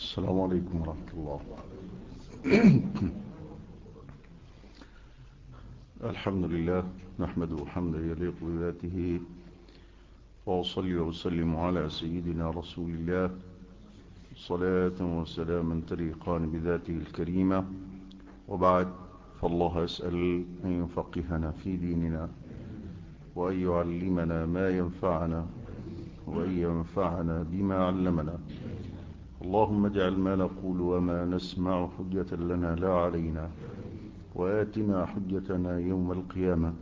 السلام عليكم ورحمة الله. الحمد لله نحمده حمدا يليق بذاته، وأصلي وسلم على سيدنا رسول الله صلاة وسلاما تليقان بذاته الكريمة. وبعد، فالله أسأل أن يفقهنا في ديننا، وأن يعلمنا ما ينفعنا، وأن ينفعنا بما علمنا. اللهم اجعل ما نقول وما نسمع حجة لنا لا علينا، وآتنا حجتنا يوم القيامة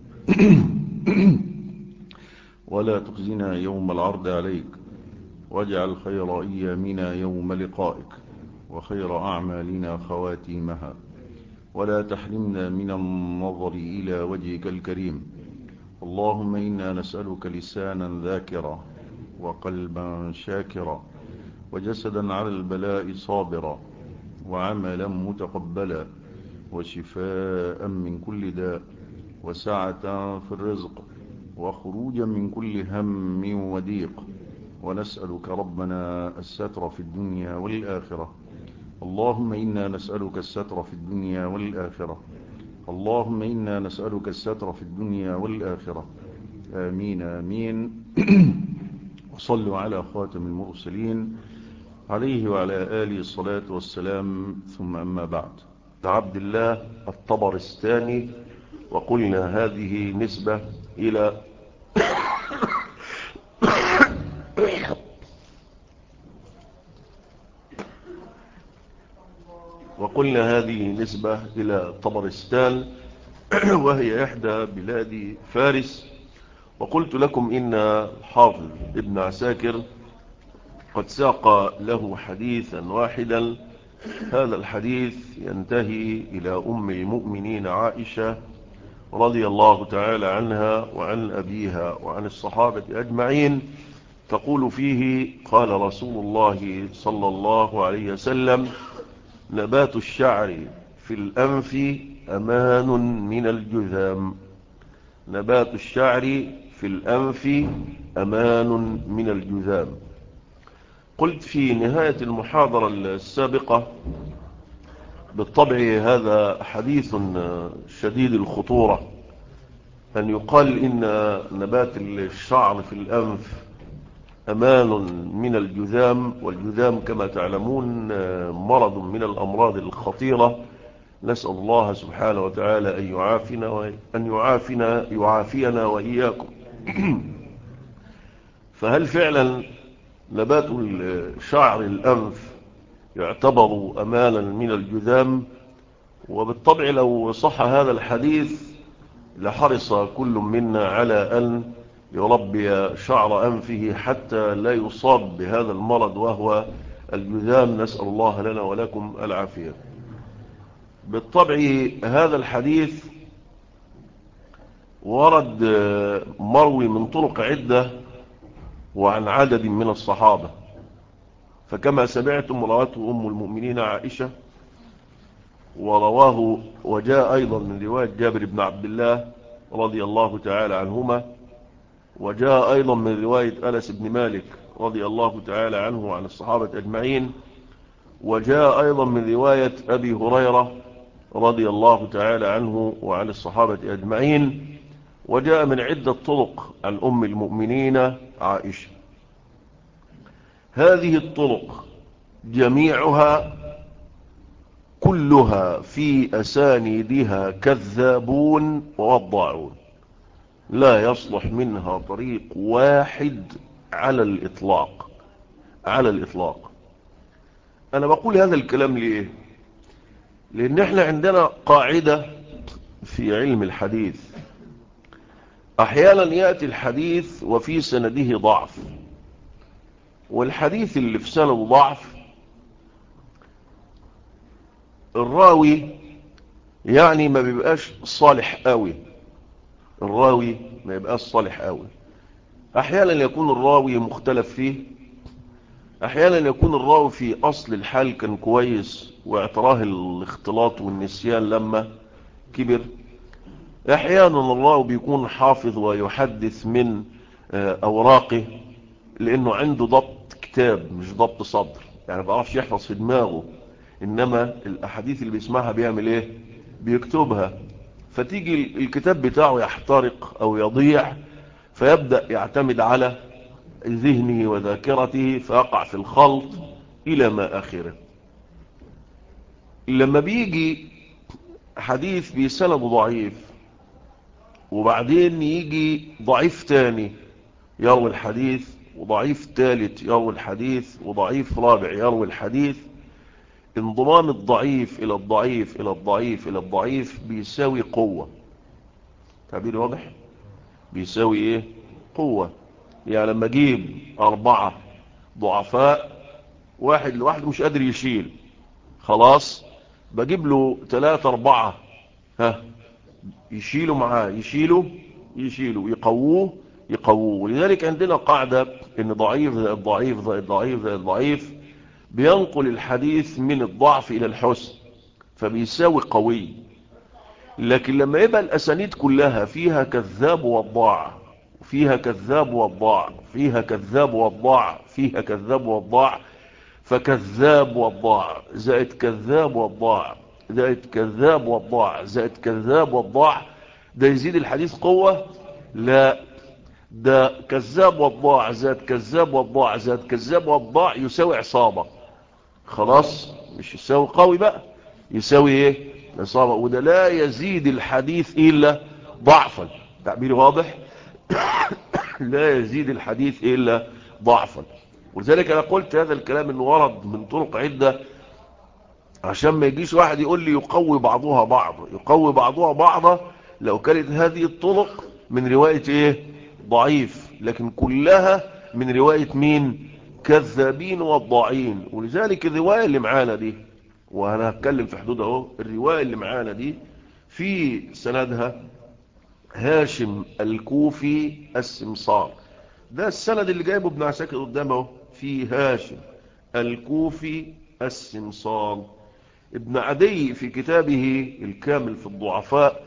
ولا تخزنا يوم العرض عليك، واجعل خير أيامنا يوم لقائك، وخير أعمالنا خواتيمها، ولا تحرمنا من النظر إلى وجهك الكريم. اللهم إنا نسألك لسانا ذاكرا، وقلبا شاكرا، وجسدا على البلاء صابرا، وعملا متقبلا، وشفاء من كل داء، وسعة في الرزق، وخروجا من كل هم وضيق. ونسألك ربنا الستر في الدنيا والآخرة. اللهم إنا نسألك الستر في الدنيا والآخرة. اللهم إنا نسألك الستر في الدنيا والآخرة. آمين آمين. وصلوا على خاتم المرسلين عليه وعلى آله الصلاة والسلام، ثم أما بعد. عبد الله الطبرستاني، وقلنا هذه نسبة إلى طبرستان، وهي إحدى بلاد فارس. وقلت لكم إن حافظ ابن عساكر قد ساق له حديثا واحدا. هذا الحديث ينتهي إلى أم المؤمنين عائشة رضي الله تعالى عنها وعن أبيها وعن الصحابة أجمعين، تقول فيه: قال رسول الله صلى الله عليه وسلم: نبات الشعر في الأنف أمان من الجذام. نبات الشعر في الأنف أمان من الجذام. قلت في نهاية المحاضرة السابقة: بالطبع هذا حديث شديد الخطورة، أن يقال إن نبات الشعر في الأنف أمان من الجذام. والجذام كما تعلمون مرض من الأمراض الخطيرة. نسأل الله سبحانه وتعالى أن يعافينا وإياكم. فهل فعلا نبات شعر الأنف يعتبر أمانا من الجذام؟ وبالطبع لو صح هذا الحديث لحرص كل منا على أن يربي شعر أنفه حتى لا يصاب بهذا المرض وهو الجذام. نسأل الله لنا ولكم العافية. بالطبع هذا الحديث ورد مروي من طرق عدة وعن عدد من الصحابة. فكما سمعتم رواته أم المؤمنين عائشة، وجاء أيضا من رواية جابر بن عبد الله رضي الله تعالى عنهما، وجاء أيضا من رواية أنس بن مالك رضي الله تعالى عنه وعن الصحابة أجمعين، وجاء أيضا من رواية أبي هريرة رضي الله تعالى عنه وعن الصحابة أجمعين، وجاء من عدة طرق عن أم المؤمنين عائشة. هذه الطرق جميعها كلها في أسانيدها كذابون ووضاعون، لا يصلح منها طريق واحد على الإطلاق. أنا بقول هذا الكلام ليه؟ لأن احنا عندنا قاعدة في علم الحديث: أحيانا يأتي الحديث وفي سنده ضعف، والحديث اللي في سنده ضعف الراوي يعني ما بيبقاش صالح قوي. أحيانا يكون الراوي مختلف فيه، أحيانا يكون الراوي في أصل الحال كان كويس واعتراه الاختلاط والنسيان لما كبر. أحيانا الراوي بيكون حافظ ويحدث من أوراقه لأنه عنده ضبط كتاب مش ضبط صدر. يعني ما بيعرفش يحفظ في دماغه، إنما الأحاديث اللي بيسمعها بيعمل إيه؟ بيكتبها. فتيجي الكتاب بتاعه يحترق أو يضيع، فيبدأ يعتمد على ذهنه وذاكرته فيقع في الخلط إلى ما آخره. لما بيجي حديث بسند ضعيف وبعدين يجي ضعيف تاني يروي الحديث، وضعيف ثالث يروي الحديث، وضعيف رابع يروي الحديث، انضمام الضعيف إلى الضعيف إلى الضعيف إلى الضعيف بيساوي قوة. تعبير واضح؟ بيساوي إيه؟ قوة. يعني لما أجيب 4 ضعفاء، واحد لوحده مش قادر يشيل، خلاص بجيب له 3 4 ها يشيلوا معاه، يشيلوا يقووه. ولذلك عندنا قاعدة ان ضعيف زائد ضعيف زائد ضعيف زائد ضعيف بينقل الحديث من الضعف الى الحسن، فبيساوي قوي. لكن لما يبقى الاسانيد كلها فيها كذاب وضاع، فيها كذاب وضاع، فيها كذاب وضاع، فيها كذاب وضاع، فكذاب وضاع زائد كذاب وضاع زائد كذاب وضاع زائد كذاب وضاع، ده يزيد الحديث قوة؟ لا، ده كذاب وضاع زائد كذاب وضاع زائد كذاب وضاع يساوي عصابة. خلاص مش يساوي قوي بقى، يساوي ايه؟ عصابة. وده لا يزيد الحديث إلا ضعفا. تعبيري واضح؟ لا يزيد الحديث إلا ضعفا. ولذلك أنا قلت هذا الكلام إنه ورد من طرق عدة، عشان ما يجيش واحد يقول لي يقوي بعضها بعض، يقوي بعضها بعضا. لو كانت هذه الطرق من رواية ايه؟ ضعيف، لكن كلها من رواية مين؟ كذابين وضاعين. ولذلك الرواية اللي معانا دي، وانا هتكلم في حدود اهو، الرواية اللي معانا دي في سندها هاشم الكوفي السمسار. ده السند اللي جايبه ابن عساكر قدامه، في هاشم الكوفي السمسار. ابن عدي في كتابه الكامل في الضعفاء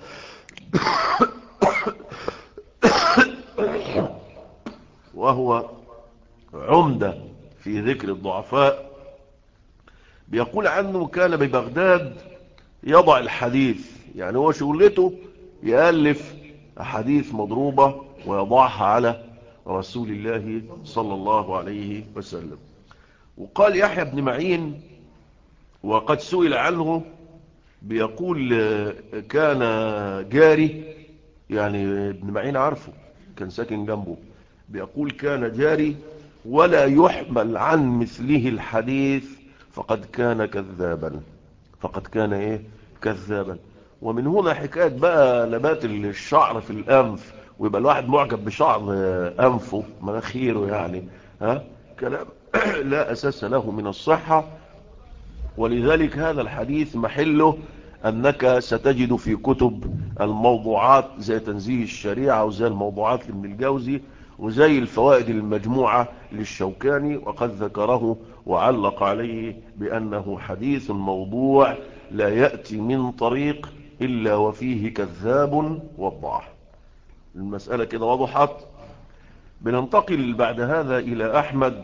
وهو عمدة في ذكر الضعفاء، بيقول عنه كان ببغداد يضع الحديث، يعني هو شغلته يألف أحاديث مضروبة ويضعها على رسول الله صلى الله عليه وسلم. وقال يحيى بن معين وقد سئل عنه، بيقول كان جاري، يعني ابن معين عارفه كان ساكن جنبه، بيقول كان جاري ولا يحمل عن مثله الحديث فقد كان كذابا. فقد كان ايه؟ كذابا. ومن هنا حكاية بقى نبات الشعر في الأنف، ويبقى الواحد معجب بشعر أنفه مناخيره، يعني ها كلام لا أساس له من الصحة. ولذلك هذا الحديث محله أنك ستجد في كتب الموضوعات زي تنزيه الشريعة، وزي الموضوعات لابن الجوزي، وزي الفوائد المجموعة للشوكاني، وقد ذكره وعلق عليه بأنه حديث موضوع لا يأتي من طريق إلا وفيه كذاب وضاع. المسألة كده وضحت. بننتقل بعد هذا إلى أحمد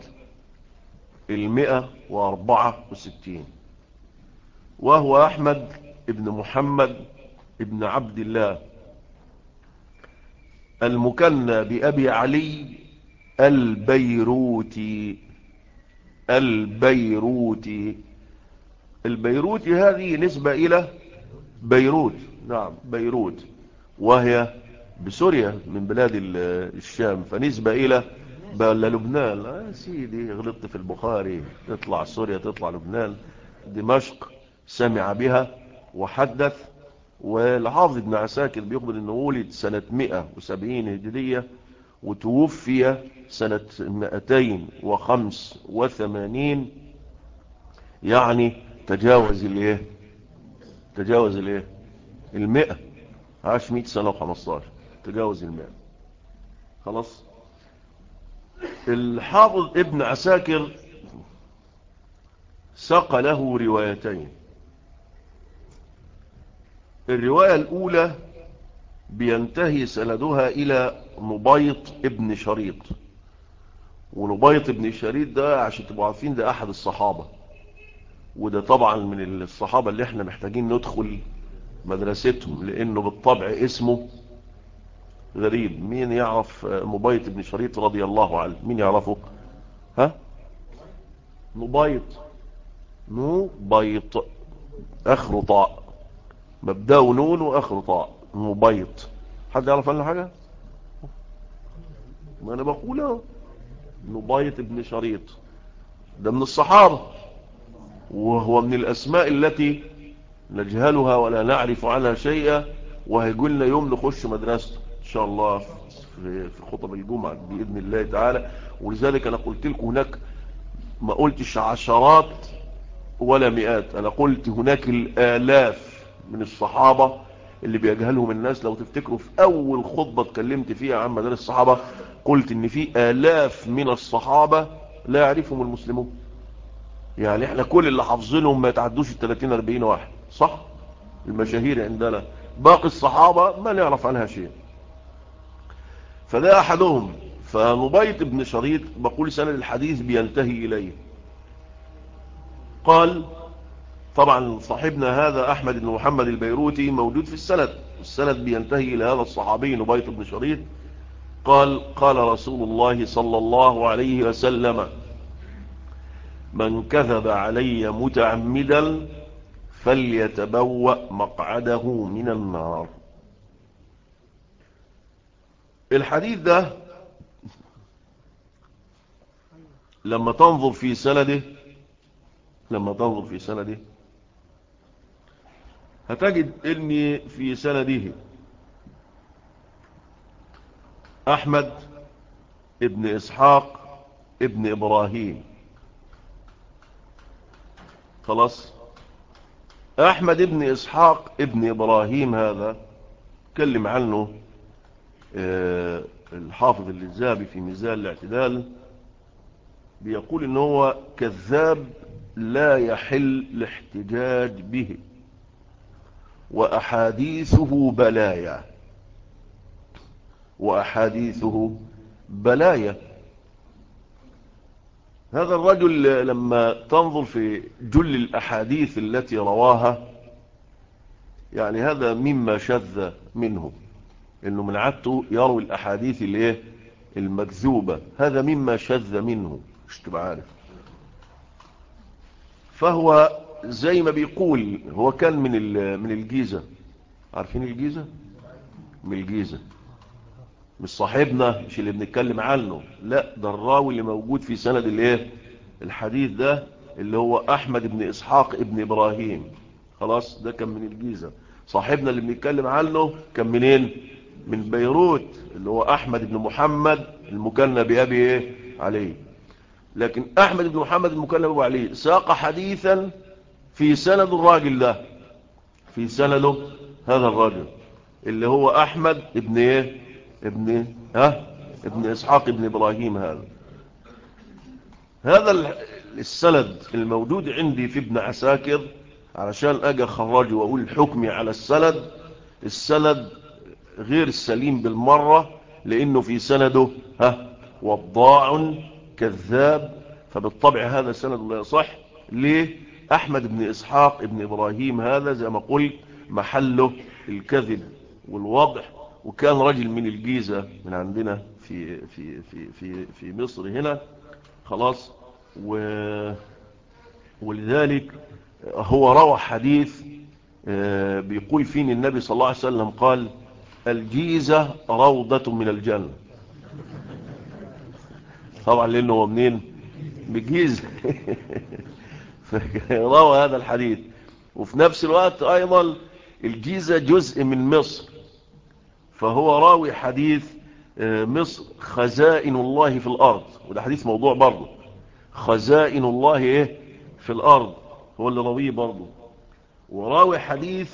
164، وهو أحمد ابن محمد ابن عبد الله المكنى بأبي علي البيروتي. البيروتي هذه نسبة إلى بيروت، نعم بيروت، وهي بسوريا من بلاد الشام، فنسبة إلى لبنان. يا سيدي غلطت في البخاري، تطلع سوريا تطلع لبنان. دمشق سمع بها وحدث. والحافظ ابن عساكر بيخبر انه ولد سنة 170 هجرية وتوفي سنة 285، يعني تجاوز الايه 100، عاش 100 سنة و15، تجاوز 100. خلاص. الحافظ ابن عساكر ساق له روايتين. الرواية الأولى بينتهي سندها إلى نبيط ابن شريط، ونبيط بن شريد ده عشان تبقوا عارفين ده أحد الصحابة، وده طبعا من الصحابة اللي احنا محتاجين ندخل مدرستهم، لأنه بالطبع اسمه غريب. مين يعرف نبيط بن شريد رضي الله عنه؟ مين يعرفه؟ ها؟ نبيط، نبيط اخره طاء، مبدأه نون واخره طاء، نبيط. حد يعرف عنه حاجة؟ ما انا بقول اهو، نبيط بن شريط ده من الصحابة، وهو من الاسماء التي نجهلها ولا نعرف عنها شيئا، وهيقولنا يوم نخش مدرسة ان شاء الله في خطب الجمعة بإذن الله تعالى. ولذلك انا قلت لكم هناك، ما قلتش عشرات ولا مئات، انا قلت هناك الالاف من الصحابة اللي بيجهلهم الناس. لو تفتكروا في اول خطبة اتكلمت فيها عن مدارس الصحابة قلت ان في الاف من الصحابة لا يعرفهم المسلمون. يعني احنا كل اللي حافظينهم ما يتعدوش 30 40 واحد، صح؟ المشاهير عندنا، باقي الصحابة ما نعرف عنها شيء. فده احدهم. فنبيط بن شريط بقول سند الحديث بينتهي اليه. قال طبعا صاحبنا هذا أحمد بن محمد البيروتي موجود في السند بينتهي إلى هذا الصحابي نبيط بن شريط. قال قال رسول الله صلى الله عليه وسلم: من كذب علي متعمدا فليتبوأ مقعده من النار. الحديث ده لما تنظر في سنده هتجد ان في سنده احمد ابن اسحاق ابن ابراهيم. خلاص، احمد ابن اسحاق ابن ابراهيم هذا تكلم عنه الحافظ الذهبي في ميزان الاعتدال، بيقول ان هو كذاب لا يحل الاحتجاج به، واحاديثه بلايا. هذا الرجل لما تنظر في جل الاحاديث التي رواها، يعني هذا مما شذ منه، انه من عادته يروي الاحاديث الايه المكذوبة، هذا مما شذ منه، مش تبقى عارف. فهو زي ما بيقول، هو كان من الجيزة. عارفين الجيزة؟ من الجيزة، مش صاحبنا، مش اللي بنتكلم عنه، لا، ده الراوي اللي موجود في سند الايه الحديث ده، اللي هو احمد بن اسحاق ابن ابراهيم. خلاص، ده كان من الجيزة. صاحبنا اللي بنتكلم عنه كان منين؟ من بيروت، اللي هو احمد بن محمد المكنى بأبي ايه عليه. لكن احمد بن محمد المكنى بأبي عليه ساق حديثا في سند الراجل ده، في سنده هذا الراجل اللي هو احمد ابن ايه ابن اسحاق ابن ابراهيم. هذا السند الموجود عندي في ابن عساكر، علشان اجي اخرجه واقول حكمي على السند غير سليم بالمرة، لانه في سنده وضاع كذاب، فبالطبع هذا سند لا يصح. ليه؟ احمد بن اسحاق ابن ابراهيم هذا زي ما قلت محله الكذب والوضع، وكان رجل من الجيزة من عندنا في مصر هنا. خلاص، ولذلك هو روى حديث بيقول فيه النبي صلى الله عليه وسلم قال: الجيزة روضة من الجنة. طبعا لانه هو منين؟ بالجيزة. روى هذا الحديث. وفي نفس الوقت ايضا الجيزة جزء من مصر، فهو راوي حديث مصر خزائن الله في الارض، وده حديث موضوع برضه. خزائن الله ايه في الارض، هو اللي راويه برضه. وراوي حديث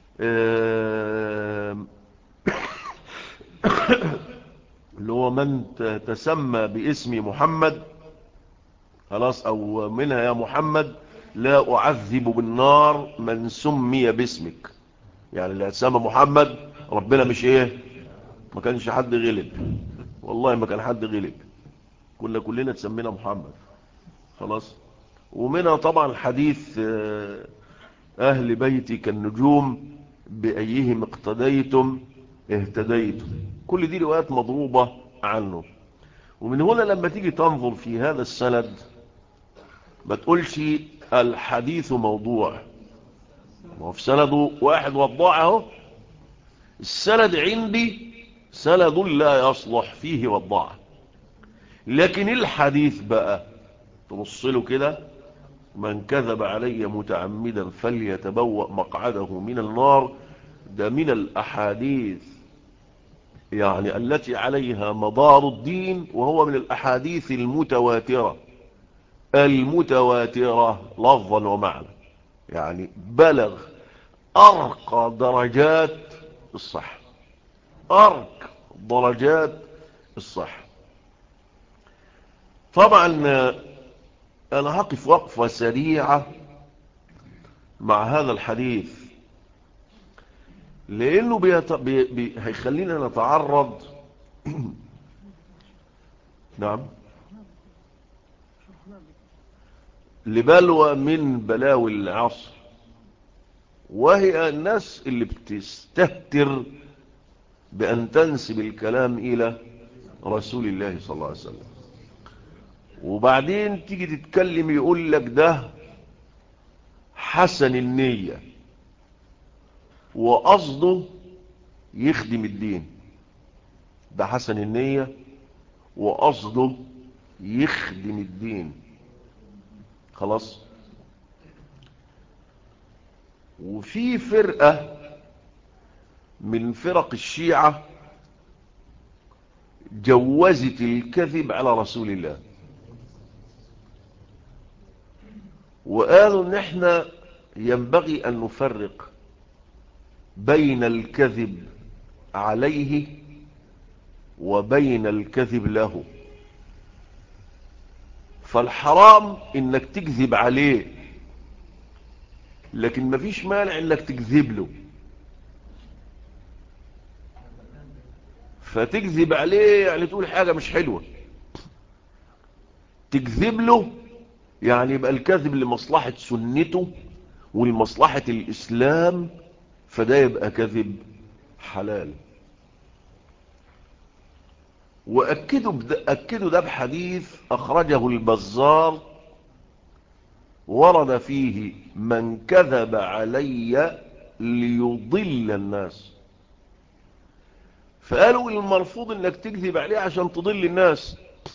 اللي هو من تسمى باسم محمد، خلاص، او منها يا محمد لا اعذب بالنار من سمي باسمك. يعني اللي اتسمى محمد ربنا مش ايه، ما كانش حد غلب، والله ما كان حد غلب. كنا كلنا تسمينا محمد خلاص. ومنها طبعا حديث أهل بيتي كالنجوم بأيهم اقتديتم اهتديتم. كل دي روايات مضروبة عنه. ومن هنا لما تيجي تنظر في هذا السند ما تقولش الحديث موضوع، وفي سنده واحد وضعه. السند عندي سند لا يصلح فيه وضعه. لكن الحديث بقى تبص له كده: من كذب علي متعمدا فليتبوأ مقعده من النار. ده من الأحاديث يعني التي عليها مدار الدين، وهو من الأحاديث المتواترة لفظا ومعنى، يعني بلغ أرقى درجات الصحة، أرقى درجات الصحة. طبعا أنا هقف وقفة سريعة مع هذا الحديث، لأنه هيخلينا نتعرض نعم لبلوى من بلاوي العصر، وهي الناس اللي بتستهتر بأن تنسب الكلام إلى رسول الله صلى الله عليه وسلم، وبعدين تيجي تتكلم يقول لك ده حسن النية وقصده يخدم الدين. ده حسن النية وقصده يخدم الدين خلاص. وفي فرقة من فرق الشيعة جوزت الكذب على رسول الله، وقالوا ان احنا ينبغي ان نفرق بين الكذب عليه وبين الكذب له. فالحرام انك تكذب عليه، لكن مفيش مانع انك تكذب له. فتكذب عليه يعني تقول حاجة مش حلوة، تكذب له يعني يبقى الكذب لمصلحة سنته ولمصلحة الإسلام، فده يبقى كذب حلال. أكدوا ده بحديث أخرجه البزار ورد فيه: من كذب علي ليضل الناس. فقالوا المرفوض انك تكذب عليه عشان تضل الناس،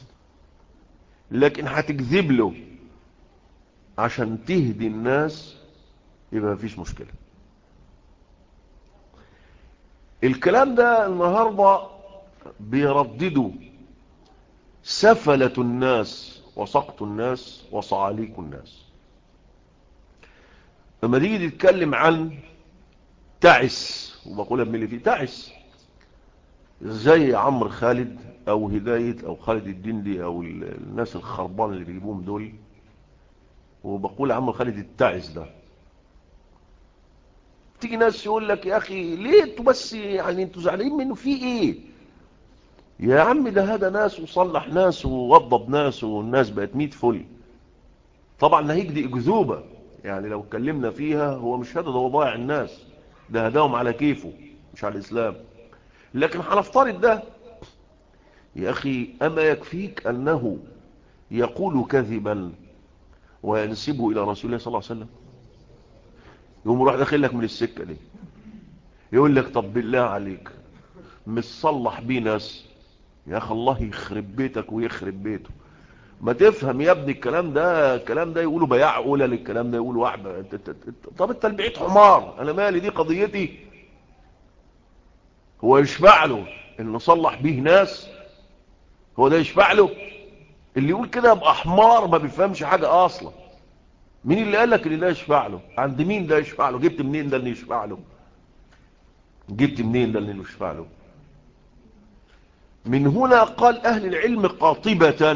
لكن هتكذب له عشان تهدي الناس يبقى مفيش مشكلة. الكلام ده النهاردة بيرددوا سفلة الناس وسقط الناس وصعاليك الناس. لما تيجي تتكلم عن تعس، وبقولها من اللي فيه تعس، زي عمرو خالد او هداية او خالد الدندي او الناس الخربان اللي بيجيبوهم دول، وبقول عمرو خالد التعس ده، تيجي ناس يقول لك يا اخي ليه انتوا بس يعني انتوا زعلانين منه في ايه يا عم؟ ده هذا ناس وصلح ناس ووضب ناس والناس بقت 100 فل. طبعا هيجدي اكذوبة، يعني لو اتكلمنا فيها هو مش هذا، ده هو ضايع الناس، ده هداهم على كيفه مش على الاسلام. لكن هنفترض ده يا اخي، اما يكفيك انه يقول كذبا وينسبه الى رسول الله صلى الله عليه وسلم، يقوم يروح داخل لك من السكة دي يقول لك طب بالله عليك مش صلح بيه ناس؟ يا اخي الله يخرب بيتك ويخرب بيته. ما تفهم يا ابني الكلام ده يقولوا بياع اولى للكلام ده، يقولوا واحد. طب انت البعيد حمار، انا مالي، دي قضيتي. هو يشفع له ان نصلح بيه ناس؟ هو ده يشفع له؟ اللي يقول كده يبقى حمار ما بيفهمش حاجة اصلا. مين اللي قال لك ان ده يشفع له؟ عند مين ده يشفع له؟ جبت منين ده اللي يشفع له؟ جبت منين ده اللي يشفع له؟ من هنا قال اهل العلم قاطبة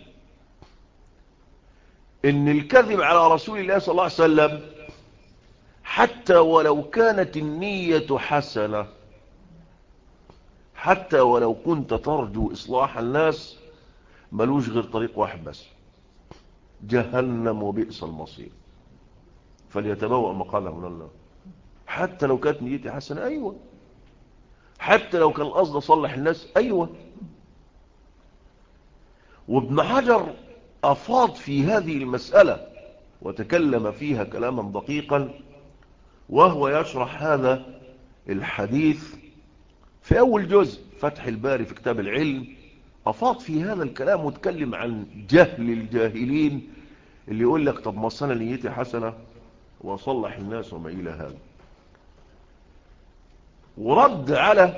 ان الكذب على رسول الله صلى الله عليه وسلم حتى ولو كانت النية حسنة، حتى ولو كنت ترجو إصلاح الناس، ملوش غير طريق واحد بس، جهنم وبئس المصير. فليتبوأ مقعده من النار. حتى لو كانت نيتي حسنة، أيوة. حتى لو كان القصد صلح الناس، أيوة. وابن حجر أفاض في هذه المسألة وتكلم فيها كلاما دقيقا، وهو يشرح هذا الحديث في أول جزء فتح الباري في كتاب العلم. أفاض في هذا الكلام وتكلم عن جهل الجاهلين اللي يقول لك طب ما أنا نيتي حسنة وأصلح الناس وما إلى هذا. ورد على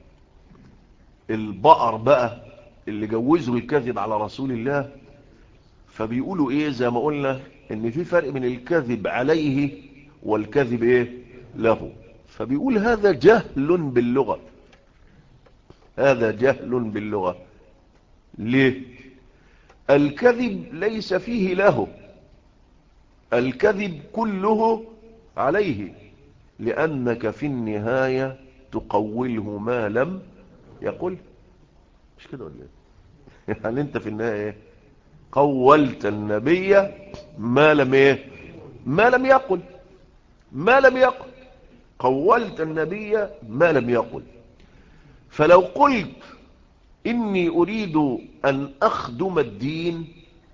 البقر بقى اللي جوزوا الكذب على رسول الله، فبيقولوا ايه زي ما قلنا ان في فرق بين الكذب عليه والكذب ايه له. فبيقول هذا جهل باللغة، هذا جهل باللغة. ليه؟ الكذب ليس فيه له، الكذب كله عليه، لأنك في النهاية تقوله ما لم يقل. مش كده ولا ايه؟ يعني انت في النهاية ايه؟ قولت النبي ما لم ايه؟ ما لم يقل، ما لم يقل. قولت النبي ما لم يقل. فلو قلت إني أريد أن أخدم الدين،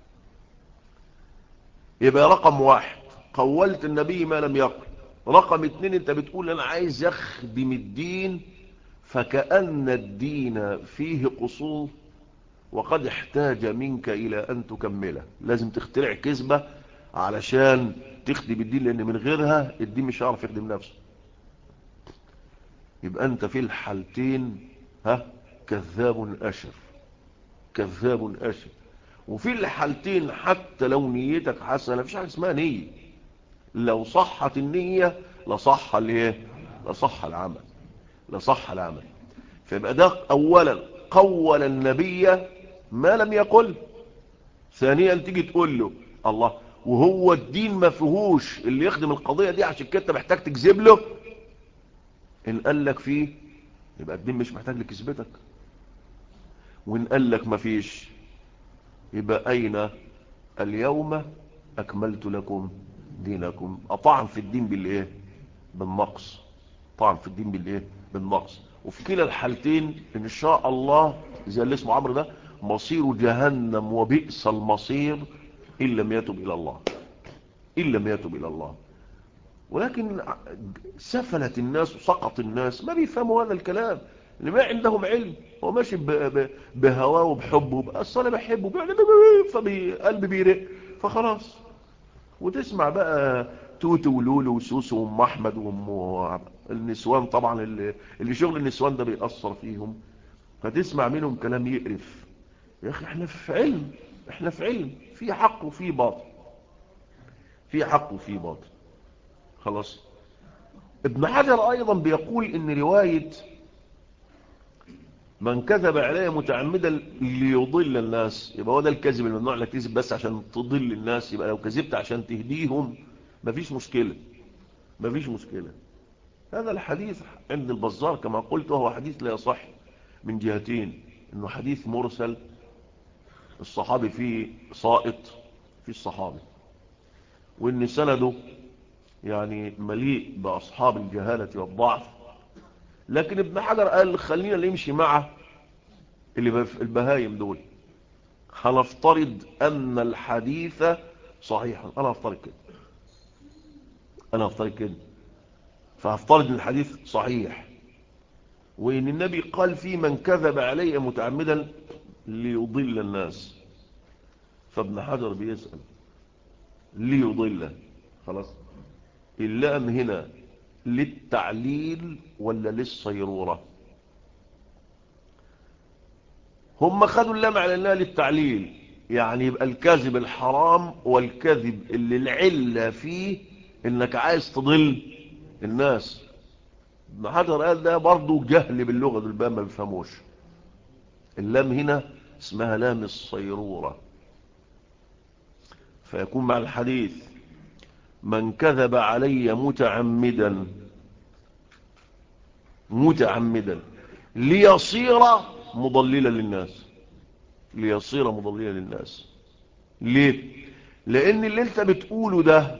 يبقى رقم واحد قولت النبي ما لم يقل. رقم اتنين انت بتقول أنا عايز أخدم الدين، فكأن الدين فيه قصور وقد احتاج منك إلى أن تكمله. لازم تخترع كذبة علشان تخدم الدين، لأن من غيرها الدين مش هيعرف يخدم نفسه. يبقى أنت في الحالتين كذاب أشر، كذاب أشر. وفي الحالتين حتى لو نيتك حسنة، مفيش حاجة اسمها نية. لو صحت النية لصح الايه؟ لصح العمل، لصح العمل. فيبقى ده أولا قول النبي ما لم يقل. ثانيا تيجي تقول له الله وهو الدين ما فيهوش اللي يخدم القضية دي، عشان كده محتاج تكذب له. إن قال لك فيه يبقى الدين مش محتاج لكذبتك، وإن قال لك ما فيش يبقى أين اليوم أكملت لكم دينكم. أطعن في الدين بالإيه؟ بالنقص. طعن في الدين بالإيه؟ بالنقص. وفي كلا الحالتين إن شاء الله زي اللي اسمه عمرو ده مصير جهنم وبئس المصير إن لم يتب إلى الله، إن لم يتب إلى الله. ولكن سفلت الناس وسقط الناس ما بيفهموا هذا الكلام، اللي ما عندهم علم. هو ماشي بهواه وبحبه، اصل انا بحبه فقلبي بيرق فخلاص. وتسمع بقى توتو ولولو وسوسو وام احمد وام النسوان، طبعا اللي شغل النسوان ده بيأثر فيهم، فتسمع منهم كلام يقرف. يا اخي احنا في علم، احنا في علم، في حق وفي باطل، في حق وفي باطل. خلاص. ابن حجر ايضا بيقول ان رواية من كذب عليه متعمدا ليضل الناس، يبقى هو ده الكذب الممنوع، انك تكذب بس عشان تضل الناس. يبقى لو كذبت عشان تهديهم مفيش مشكلة، مفيش مشكلة. هذا الحديث عند البزار كما قلت وهو حديث لا يصح من جهتين: انه حديث مرسل، الصحابي فيه سائط في الصحابي، وان سنده يعني مليء باصحاب الجهالة والضعف. لكن ابن حجر قال خلينا نمشي مع البهايم دول، هنفترض ان الحديث صحيح. انا هفترض كده، انا هفترض كده. فهفترض ان الحديث صحيح، وان النبي قال فيه من كذب علي متعمدا ليضل الناس. فابن حجر بيسأل ليضل، خلاص، اللام هنا للتعليل ولا للصيرورة؟ هم خدوا اللام على انها للتعليل، يعني يبقى الكذب الحرام والكذب اللي العلة فيه انك عايز تضل الناس. ابن حجر قال ده برضو جهل باللغة، دول بقى ما بيفهموش. اللام هنا اسمها لام الصيرورة. فيكون مع الحديث من كذب علي متعمدا، متعمدا ليصير مضللا للناس، ليصير مضللا للناس. ليه؟ لان اللي انت بتقوله ده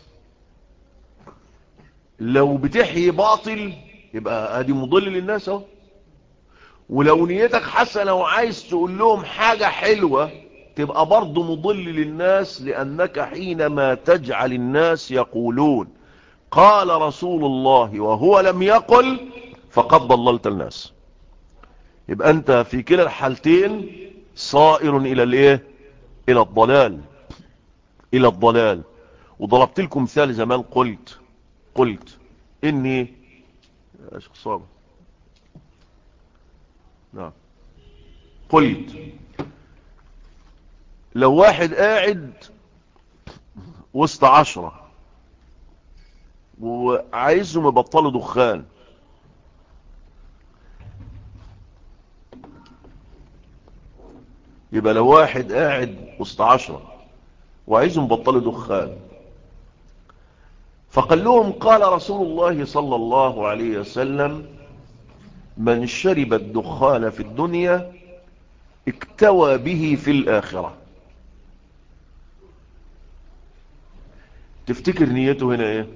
لو بتحيي باطل يبقى ادي مضل للناس اهو، ولو نيتك حسنة وعايز تقول لهم حاجة حلوة تبقى برضو مضل للناس، لأنك حينما تجعل الناس يقولون قال رسول الله وهو لم يقل فقد ضللت الناس. يبقى أنت في كلا الحالتين صائر إلى الإيه؟ إلى الضلال، إلى الضلال. وضربت لكم مثال زمان، قلت إني يا شيخ صابر، نعم، قلت لو واحد قاعد وسط 10 وعايزهم يبطلوا دخان، يبقى لو واحد قاعد وسط 10 وعايزهم يبطلوا دخان فقال لهم قال رسول الله صلى الله عليه وسلم من شرب الدخان في الدنيا اكتوى به في الآخرة، تفتكر نيته هنا ايه؟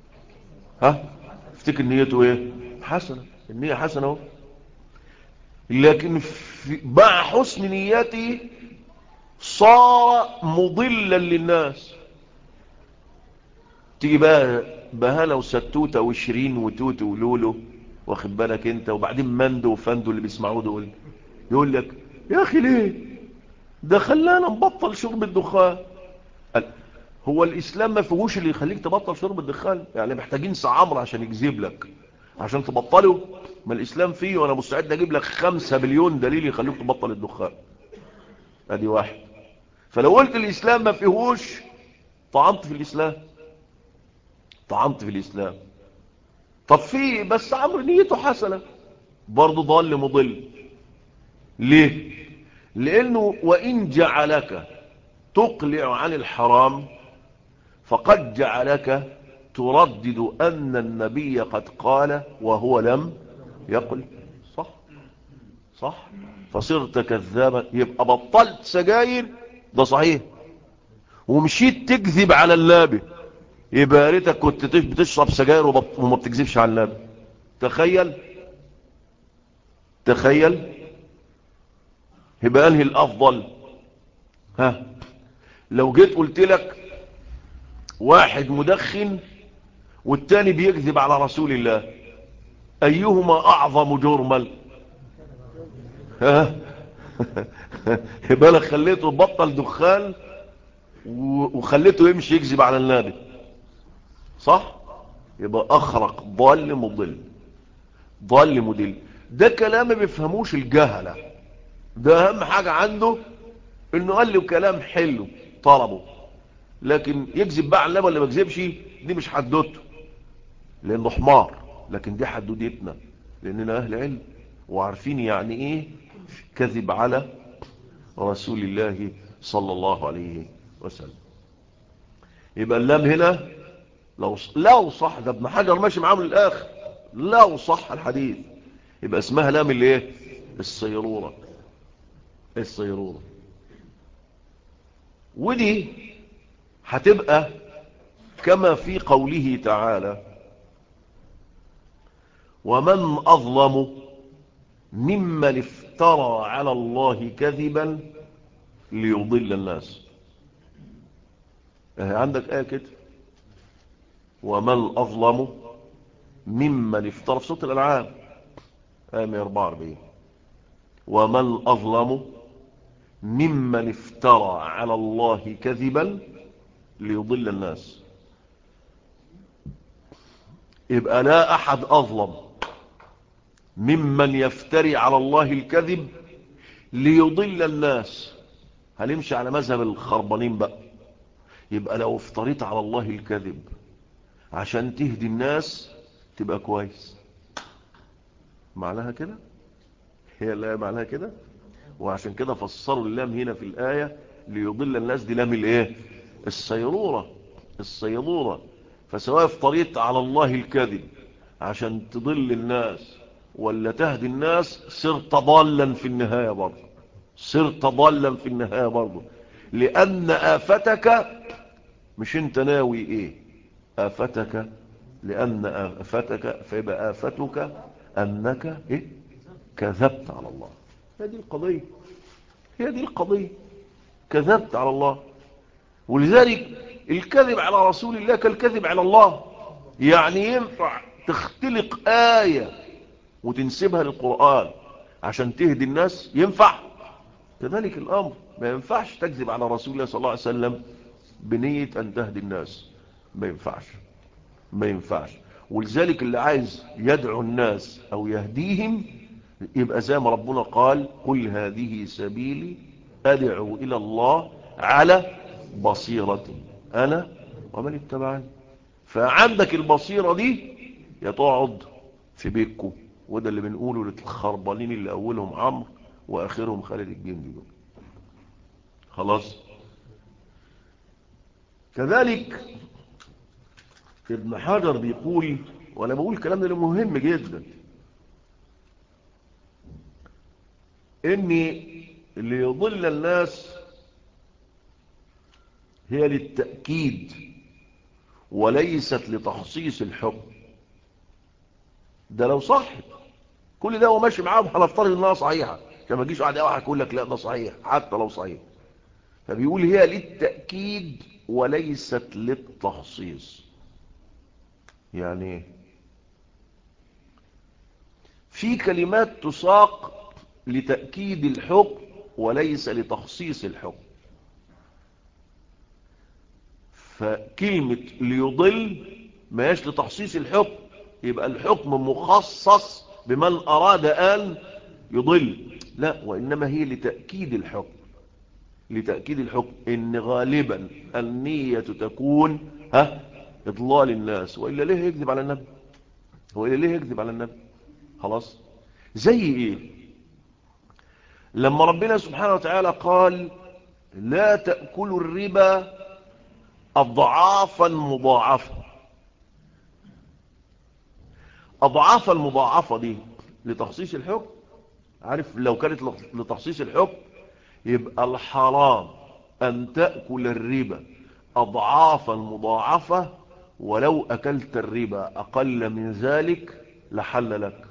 تفتكر نيته ايه؟ حسنة، النية حسنة اهو. لكن مع حسن نيته صار مضلا للناس. تيجي بقى بهالة وستوتة وشيرين وتوت ولولو، واخد بالك انت، وبعدين مندو وفندو اللي بيسمعوه دول، يقول لك يا اخي ليه ده خلانا نبطل شرب الدخان. هو الاسلام ما فيهوش اللي يخليك تبطل شرب الدخان؟ يعني محتاجين سعمر عشان يجذب لك عشان تبطله؟ ما الاسلام فيه، وانا مستعد اجيب لك 5 بليون دليل يخليك تبطل الدخان. ادي واحد. فلو قلت الاسلام ما فيهوش طعنت في الاسلام، طعنت في الاسلام. طب في بس عمرو نيته حسنه، برضه ضال مضل. ليه؟ لانه وان جعلك تقلع عن الحرام فقد جعلك تردد ان النبي قد قال وهو لم يقل. صح صح، فصرت كذابا. يبقى بطلت سجاير، ده صحيح، ومشيت تكذب على النبي، يبقى يا ريتك كنت بتشرب سجاير وما بتكذبش على النبي. تخيل، تخيل. يبقى انهي الافضل؟ لو جيت قلت لك واحد مدخن والتاني بيكذب على رسول الله، ايهما اعظم جرما؟ ها يبقى انا خليته بطل دخان وخليته يمشي يكذب على النبي، صح؟ يبقى اخرق ضال مضل، ضال مضل. ده كلام ما بيفهموش الجهلة. ده اهم حاجة عنده انه قال له كلام حلو طلبه، لكن يكذب بقى على النبي ولا ما يكذبش دي مش حدوته، لانه حمار. لكن دي حدودتنا، لاننا اهل علم وعارفين يعني ايه كذب على رسول الله صلى الله عليه وسلم. يبقى اللام هنا لو صح، ده ابن حجر ماشي معاهم للاخر، لو صح الحديث يبقى اسمها لام الايه؟ الصيرورة، الصيرورة. ودي هتبقى كما في قوله تعالى ومن أظلم ممن افترى على الله كذبا ليضل الناس. عندك آية كده، ومن أظلم ممن افترى، في سورة الأنعام آية 144، ومن أظلم ممن افترى على الله كذبا ليضل الناس. يبقى لا أحد أظلم ممن يفتري على الله الكذب ليضل الناس. هنمشي على مذهب الخربانين بقى. يبقى لو افتريت على الله الكذب عشان تهدي الناس تبقى كويس، معناها كده، هي الآية معناها كده. وعشان كده فسروا اللام هنا في الآية ليضل الناس، دي لام الايه؟ الصيرورة، الصيرورة. فسواء افتريت على الله الكذب عشان تضل الناس ولا تهدي الناس صرت ضالا في النهاية برضه، صرت ضالا في النهاية برضه، لأن آفتك مش انت ناوي ايه، آفتك لأن آفتك فيبقى آفتك أنك إيه؟ كذبت على الله. هذه القضية، هي دي القضية، كذبت على الله. ولذلك الكذب على رسول الله كالكذب على الله. يعني ينفع تختلق آية وتنسبها للقرآن عشان تهدي الناس؟ ينفع؟ كذلك الأمر، ما ينفعش تكذب على رسول الله صلى الله عليه وسلم بنية أن تهدي الناس، ما ينفعش، ما ينفعش. ولذلك اللي عايز يدعو الناس أو يهديهم يبقى زي ما ربنا قال: قل هذه سبيلي أدعو إلى الله على بصيرة أنا ومن اتبعني. فعندك البصيرة دي يا تقعد في بيتكو، وده اللي بنقوله للخربانين اللي أولهم عمرو وآخرهم خالد الجندي دول. خلاص. كذلك ابن حجر بيقول، وانا بقول الكلام ده مهم جدا، ان اللي يضل الناس هي للتأكيد وليست لتخصيص الحكم. ده لو صح كل ده وماشي معاهم هنفترض انها صحيحه، عشان ما تجيش واحد يقول لك لا ده صحيح حتى لو صحيح. فبيقول هي للتأكيد وليست للتخصيص. يعني ايه؟ في كلمات تساق لتأكيد الحكم وليس لتخصيص الحكم. فكلمة ليضل ما هيش لتخصيص الحكم، يبقى الحكم مخصص بمن أراد أن يضل، لا، وإنما هي لتأكيد الحكم، لتأكيد الحكم إن غالبا النية تكون إضلال الناس، وإلا ليه يكذب على النبي؟ وإلا ليه يكذب على النبي؟ خلاص. زي إيه؟ لما ربنا سبحانه وتعالى قال لا تأكلوا الربا أضعافا مضاعفة. أضعافا مضاعفة دي لتخصيص الحكم. عارف لو كانت لتخصيص الحكم يبقى الحرام أن تأكل الربا أضعافا مضاعفة، ولو أكلت الربا أقل من ذلك لحل لك.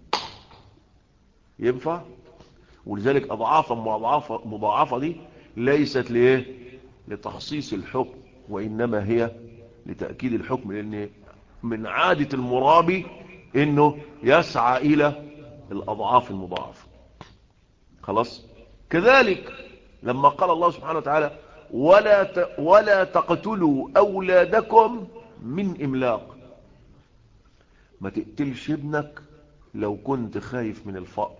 ينفع؟ ولذلك أضعافا مضاعفة دي ليست لإيه؟ لتخصيص الحكم، وإنما هي لتأكيد الحكم، لأن من عادة المرابي إنه يسعى إلى الأضعاف المضاعفة. خلاص. كذلك لما قال الله سبحانه وتعالى ولا تقتلوا أولادكم من إملاق. ما تقتلش ابنك لو كنت خايف من الفقر.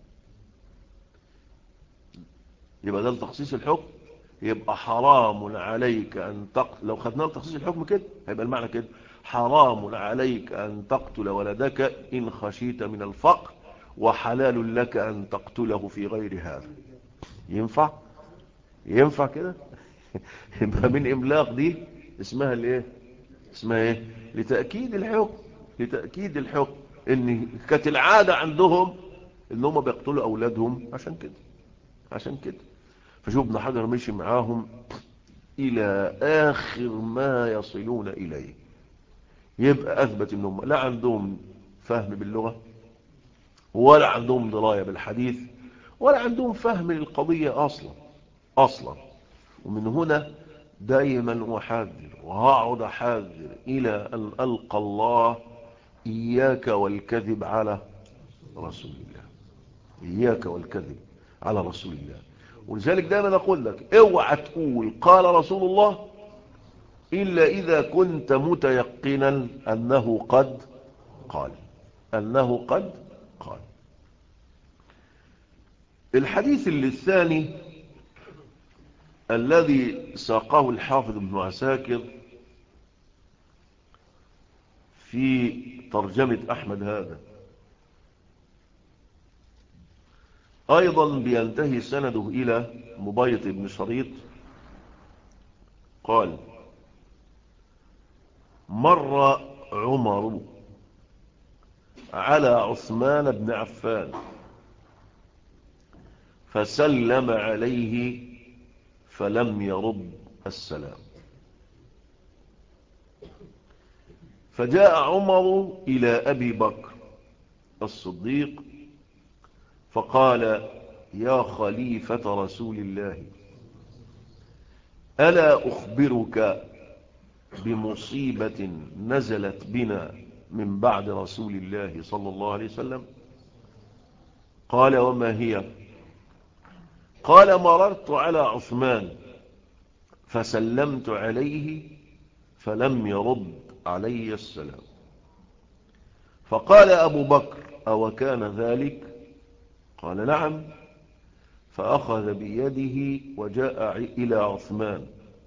يبقى ده لتخصيص الحكم. يبقى حرام عليك أن تقتل، لو خدناه لتخصيص الحكم كده هيبقى المعنى كده: حرام عليك أن تقتل ولدك إن خشيت من الفقر، وحلال لك أن تقتله في غير هذا. ينفع؟ ينفع كده؟ يبقى من إملاق دي اسمها الايه؟ اسمها ايه؟ لتأكيد الحكم، لتأكيد الحكم. ان كانت العادة عندهم ان هم بيقتلوا اولادهم عشان كده، عشان كده. فشوف ابن حجر مشي معاهم الى اخر ما يصلون اليه. يبقى اثبت انهم لا عندهم فهم باللغة، ولا عندهم دراية بالحديث، ولا عندهم فهم للقضية اصلا. ومن هنا دائما أحذر وهقعد أحذر إلى أن ألقى الله: إياك والكذب على رسول الله، إياك والكذب على رسول الله. ولذلك دائما أقول لك اوعى تقول قال رسول الله إلا إذا كنت متيقنا أنه قد قال، أنه قد قال. الحديث الثاني الذي ساقه الحافظ ابن عساكر في ترجمة أحمد هذا أيضا بينتهي سنده إلى مبيط بن شريط قال: مر عمر على عثمان بن عفان فسلم عليه فلم يرد السلام. فجاء عمر إلى أبي بكر الصديق فقال: يا خليفة رسول الله، ألا أخبرك بمصيبة نزلت بنا من بعد رسول الله صلى الله عليه وسلم؟ قال: وما هي؟ قال: مررت على عثمان فسلمت عليه فلم يرد علي السلام. فقال أبو بكر: أو كان ذلك؟ قال: نعم. فأخذ بيده وجاء إلى عثمان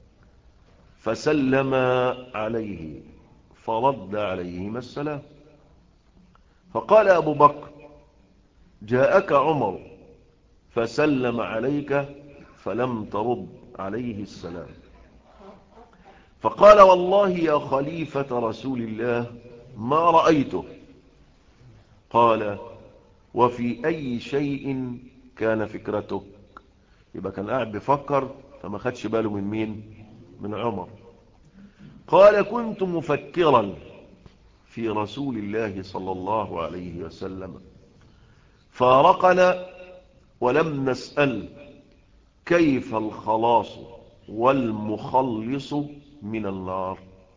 فسلم عليه فرد عليهما السلام. فقال أبو بكر: جاءك عمر فسلم عليك فلم ترد عليه السلام. فقال: والله يا خليفة رسول الله ما رأيته. قال: وفي أي شيء كان فكرته؟ يبقى كان قاعد بيفكر فما خدش باله من مين؟ من عمر. قال: كنت مفكرا في رسول الله صلى الله عليه وسلم فارقنا ولم نسأل كيف الخلاص والمخلص من النار.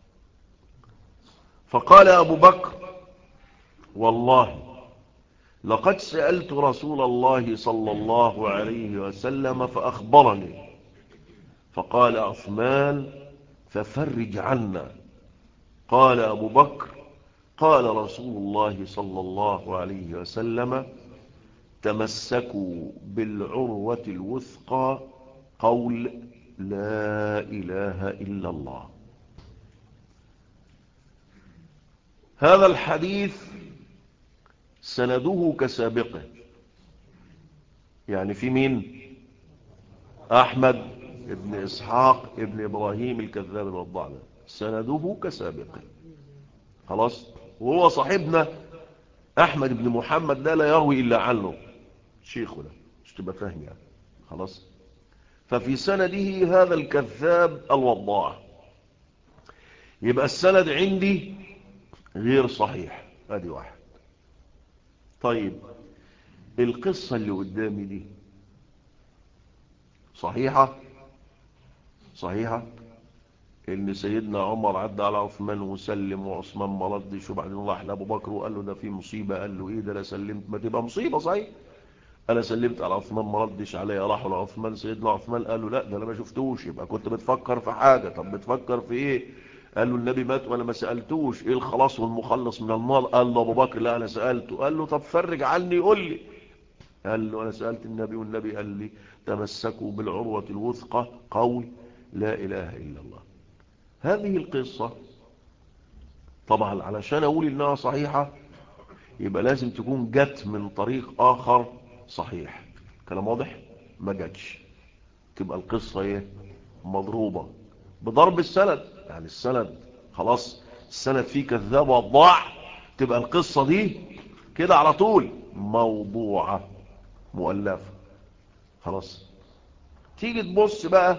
فقال أبو بكر: والله لقد سألت رسول الله صلى الله عليه وسلم فأخبرني. فقال عثمان: ففرج عنا. قال أبو بكر: قال رسول الله صلى الله عليه وسلم: تمسكوا بالعروة الوثقى، قول لا إله إلا الله. هذا الحديث سنده كسابقه، يعني في مين؟ أحمد ابن إسحاق ابن إبراهيم الكذاب الوضاع، سنده كسابقه. خلاص. وهو صاحبنا أحمد بن محمد ده لا يروي إلا عنه شيخه، ده مش تبقى فاهم يعني. خلاص. ففي سنده هذا الكذاب الوضاع، يبقى السند عندي غير صحيح. ادي واحد. طيب القصة اللي قدامي دي صحيحة؟ صحيحة ان سيدنا عمر عدى على عثمان وسلم وعثمان ما ردش، وبعدين راح لابو بكر وقال له ده في مصيبة. قال له ايه ده؟ انا سلمت. ما تبقى مصيبة صحيح. انا سلمت على عثمان ما ردش عليا. راحوا لعثمان، سيدنا عثمان قال له لا ده انا ما شفتوش. يبقى كنت بتفكر في حاجة. طب بتفكر في ايه؟ قال له النبي مات وانا ما سألتوش ايه الخلاص والمخلص من النار. قال له ابو بكر لا انا سألته. قال له طب فرج عني قول لي. قال له انا سألت النبي والنبي قال لي تمسكوا بالعروة الوثقى، قول لا اله الا الله. هذه القصة طبعا علشان اقول انها صحيحة يبقى لازم تكون جت من طريق اخر صحيح. كلام واضح؟ ما جاتش، تبقى القصة ايه؟ مضروبة بضرب السند. يعني السند خلاص، السند فيه كذاب وضاع، تبقى القصة دي كده على طول موضوعة مؤلفة. خلاص. تيجي تبص بقى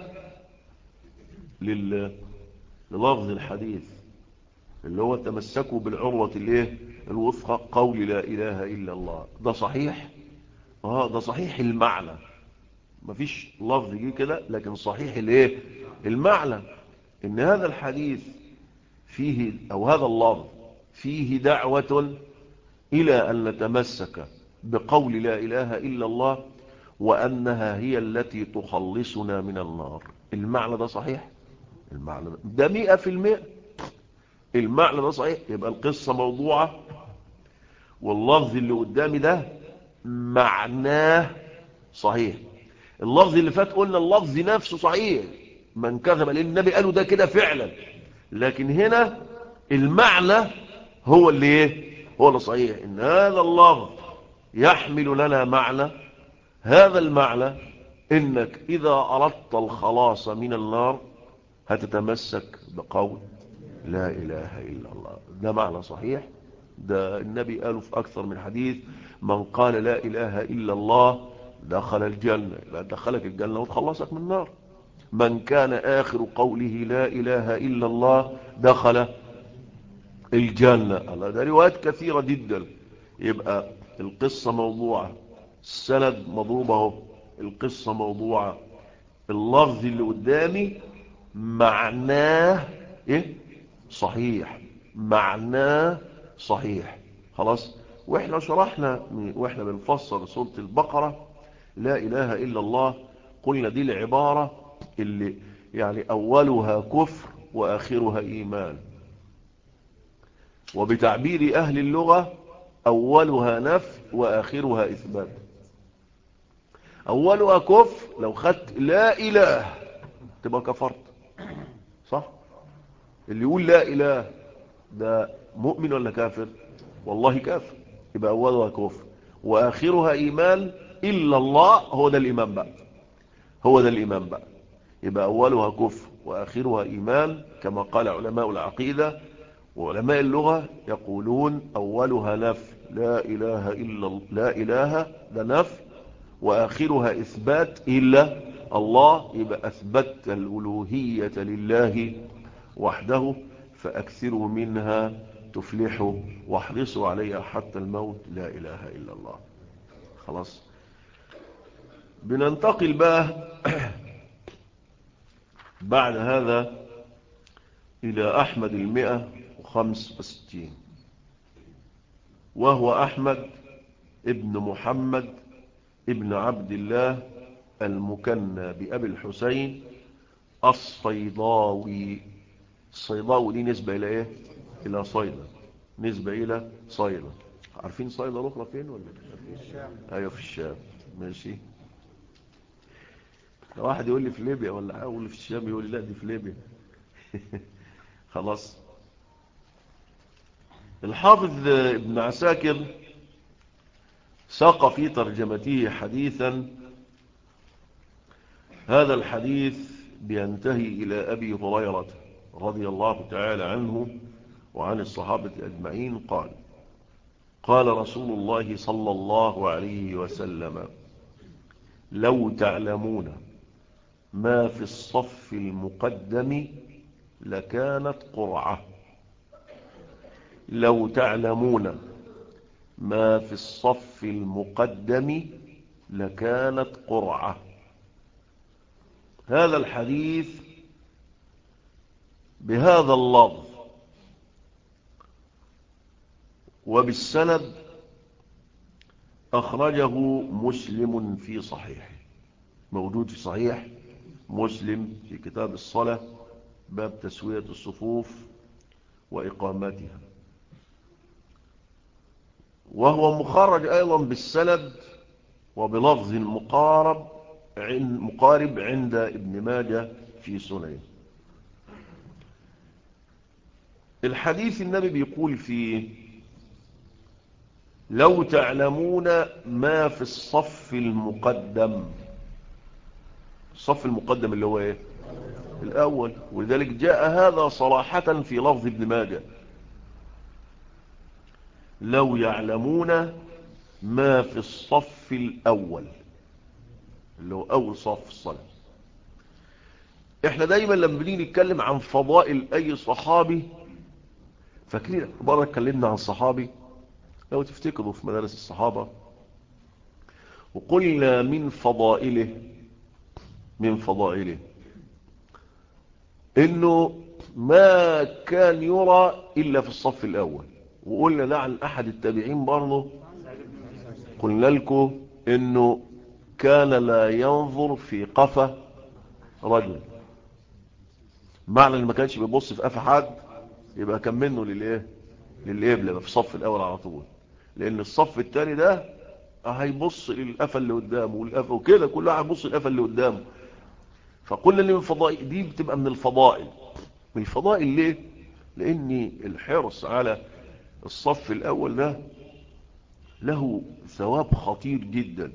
للفظ الحديث اللي هو تمسكوا بالعروة الايه الوثقى، قول لا اله الا الله. ده صحيح؟ ده صحيح المعنى، مفيش لفظ جه كده، لكن صحيح الايه المعنى. ان هذا الحديث فيه او هذا اللفظ فيه دعوة الى ان نتمسك بقول لا اله الا الله وانها هي التي تخلصنا من النار. المعنى ده صحيح، المعنى ده 100%. المعنى ده صحيح، يبقى القصة موضوعة، واللفظ اللي قدامي ده معناه صحيح. اللفظ اللي فات قلنا اللفظ نفسه صحيح، من كذب، لان النبي قالوا ده كده فعلا، لكن هنا المعنى هو اللي ايه هو اللي صحيح. ان هذا اللفظ يحمل لنا معنى، هذا المعنى انك اذا اردت الخلاص من النار هتتمسك بقول لا اله الا الله. ده معنى صحيح، ده النبي قاله في اكثر من حديث: من قال لا اله الا الله دخل الجنة، لا دخلك الجنة وتخلصك من النار. من كان آخر قوله لا إله إلا الله دخل الجنة. الله، ده روايات كثيرة جدا. يبقى القصة موضوعة، السند مضروبة، القصة موضوعة، اللفظ اللي قدامي معناه ايه؟ صحيح، معناه صحيح. خلاص. واحنا شرحنا واحنا بنفسر سورة البقرة لا اله الا الله، قلنا دي العبارة اللي يعني اولها كفر واخرها ايمان، وبتعبير اهل اللغة اولها نفي واخرها اثبات. اولها كفر، لو خدت لا اله تبقى كفرت، صح؟ اللي يقول لا اله ده مؤمن ولا كافر؟ والله كافر. يبقى اولها كفر واخرها ايمان، الا الله هو ده الايمان بقى، هو ده الايمان بقى. يبقى اولها كفر واخرها ايمان كما قال علماء العقيدة. وعلماء اللغة يقولون اولها نفي لا اله الا لا اله ده نفي، واخرها اثبات الا الله. يبقى اثبت الالوهية لله وحده، فاكثروا منها تفلحوا واحرصوا عليها حتى الموت لا اله الا الله. خلاص. بننتقل بقى بعد هذا الى احمد 165، وهو احمد ابن محمد ابن عبد الله المكنى بأبي الحسين الصيداوي. الصيداوي دي نسبة إلى إيه؟ إلى صيدا، نسبة إلى صيدا. عارفين صيدا الأخرى فين ولا في الشام؟ أيوة في الشام. ماشي. لو واحد يقول لي في ليبيا ولا أقول في الشام يقول لي لا دي في ليبيا. خلاص. الحافظ ابن عساكر ساق في ترجمته حديثا، هذا الحديث بينتهي إلى أبي هريرة رضي الله تعالى عنه وعن الصحابة أجمعين قال: قال رسول الله صلى الله عليه وسلم: لو تعلمون ما في الصف المقدم لكانت قرعة. لو تعلمون ما في الصف المقدم لكانت قرعة. هذا الحديث بهذا اللفظ وبالسند أخرجه مسلم في صحيحه، موجود في صحيح مسلم في كتاب الصلاة باب تسوية الصفوف وإقامتها، وهو مخرج أيضا بالسند وبلفظ مقارب عند ابن ماجه في سننه. الحديث النبي بيقول فيه: لو تعلمون ما في الصف المقدم. الصف المقدم اللي هو ايه؟ الأول. ولذلك جاء هذا صراحة في لفظ ابن ماجه: لو يعلمون ما في الصف الأول، اللي هو أول صف الصلاة. احنا دايما لما بنيجي نتكلم عن فضائل أي صحابي، فاكرين مرة اتكلمنا عن صحابي لو تفتكروا في مدارس الصحابة، وقلنا من فضائله انه ما كان يرى الا في الصف الاول. وقلنا ده عن احد التابعين برضه، قلنا لكم انه كان لا ينظر في قفا رجل، معنى ان ما كانش بيبص في قفا حد يبقى كان منه للقبلة في الصف الاول على طول، لان الصف الثاني ده هيبص للقفا اللي قدامه والقفا وكده، كل واحد يبص للقفا اللي قدامه. فقلنا ان من الفضائل دي بتبقى من الفضائل. من الفضائل ليه؟ لان الحرص على الصف الاول ده له ثواب خطير جدا.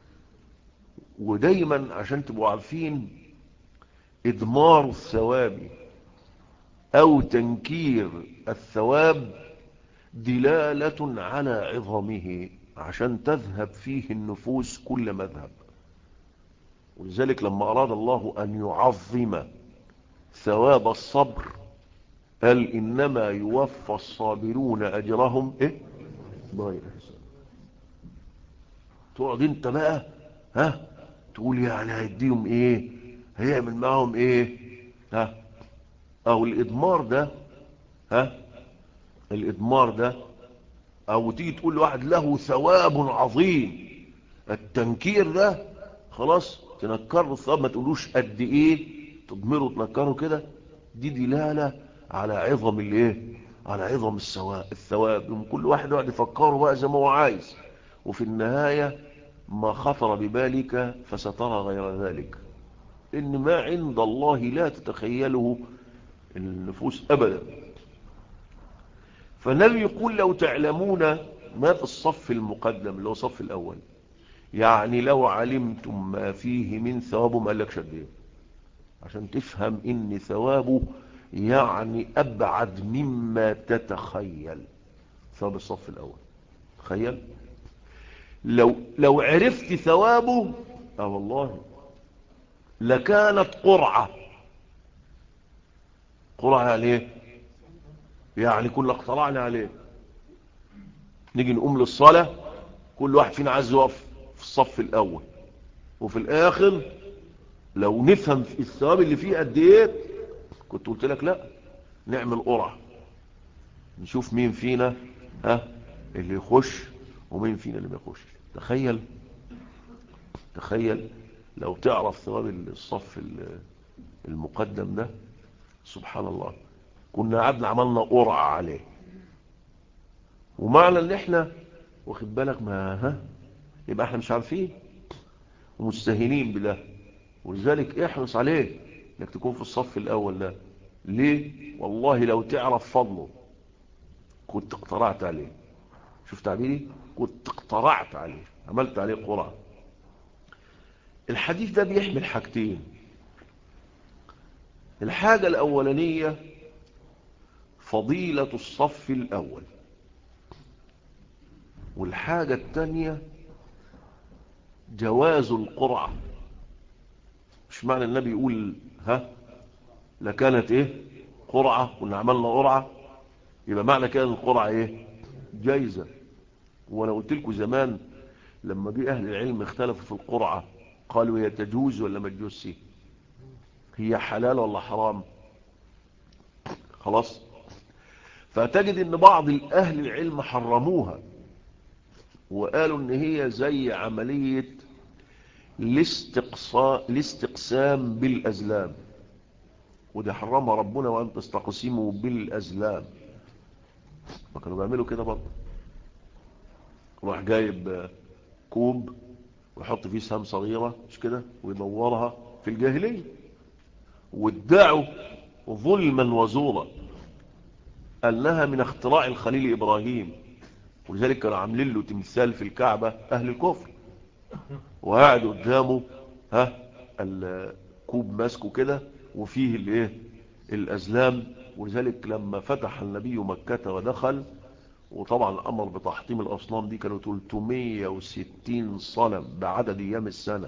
ودايما عشان تبقوا عارفين، إدمار الثواب أو تنكير الثواب دلالة على عظمه. عشان تذهب فيه النفوس كل مذهب. ولذلك لما أراد الله أن يعظم ثواب الصبر قال إنما يوفى الصابرون أجرهم إيه؟ بغير حساب. تقعد انت بقى تقول يعني هيديهم ايه، هيعمل معهم ايه، او الادمار ده، الادمار ده، او تيجي تقول لواحد له ثواب عظيم، التنكير ده خلاص تنكره الثواب، ما تقولوش قد ايه، تضمره تنكره كده. دي دلالة على عظم الايه، على عظم الثواب. كل واحد يقعد يفكره بقى زي ما هو عايز، وفي النهاية ما خطر ببالك فسترى غير ذلك. إن ما عند الله لا تتخيله النفوس أبدا. فالنبي يقول لو تعلمون ما في الصف المقدم اللي هو صف الأول، يعني لو علمتم ما فيه من ثوابه، ما قالكش قد ايه، عشان تفهم ان ثوابه يعني أبعد مما تتخيل. ثواب الصف الأول، تخيل لو عرفت ثوابه، والله لكانت قرعة. قرعة يعني ايه؟ يعني كل اقترعنا عليه، نيجي نقوم للصلاة كل واحد فينا عايز يقف في الصف الأول، وفي الآخر لو نفهم في الثواب اللي فيه قد ايه كنت قلت لك لا، نعمل قرعة نشوف مين فينا اللي يخش ومين فينا اللي ما يخش. تخيل، تخيل لو تعرف ثواب الصف المقدم ده، سبحان الله، كنا قعدنا عملنا قرعة عليه. ومعنى ان احنا واخد بالك ما يبقى احنا مش عارفين ومستهينين بده. ولذلك احرص عليه انك تكون في الصف الاول ده. ليه؟ والله لو تعرف فضله كنت اقترعت عليه. شوف تعبيري، كنت اقترعت عليه، عملت عليه قرعة. الحديث ده بيحمل حاجتين. الحاجة الأولانية فضيلة الصف الأول، والحاجة الثانية جواز القرعة. مش معنى النبي يقول لكانت ايه قرعة، كنا عملنا قرعة، يبقى معنى كده القرعة ايه، جايزة. وانا قلت لكم زمان لما جه اهل العلم اختلفوا في القرعة، قالوا هي تجوز ولا ما تجوزش، هي حلال ولا حرام. خلاص، فتجد ان بعض اهل العلم حرموها وقالوا ان هي زي عملية الاستقسام بالازلام، ودي حرمها ربنا وان تستقسموا بالازلام. ما كانوا بيعملوا كده برضه، راح جايب كوب ويحط فيه سهم صغيرة مش كده ويدورها في الجاهلية، وادعوا ظلما وزورا أنها من اختراع الخليل إبراهيم. ولذلك كانوا عاملين له تمثال في الكعبة أهل الكفر، وقاعد قدامه الكوب ماسكه كده وفيه الايه الأزلام. ولذلك لما فتح النبي مكة ودخل، وطبعا أمر بتحطيم الأصنام دي، كانوا 360 صنم بعدد أيام السنة.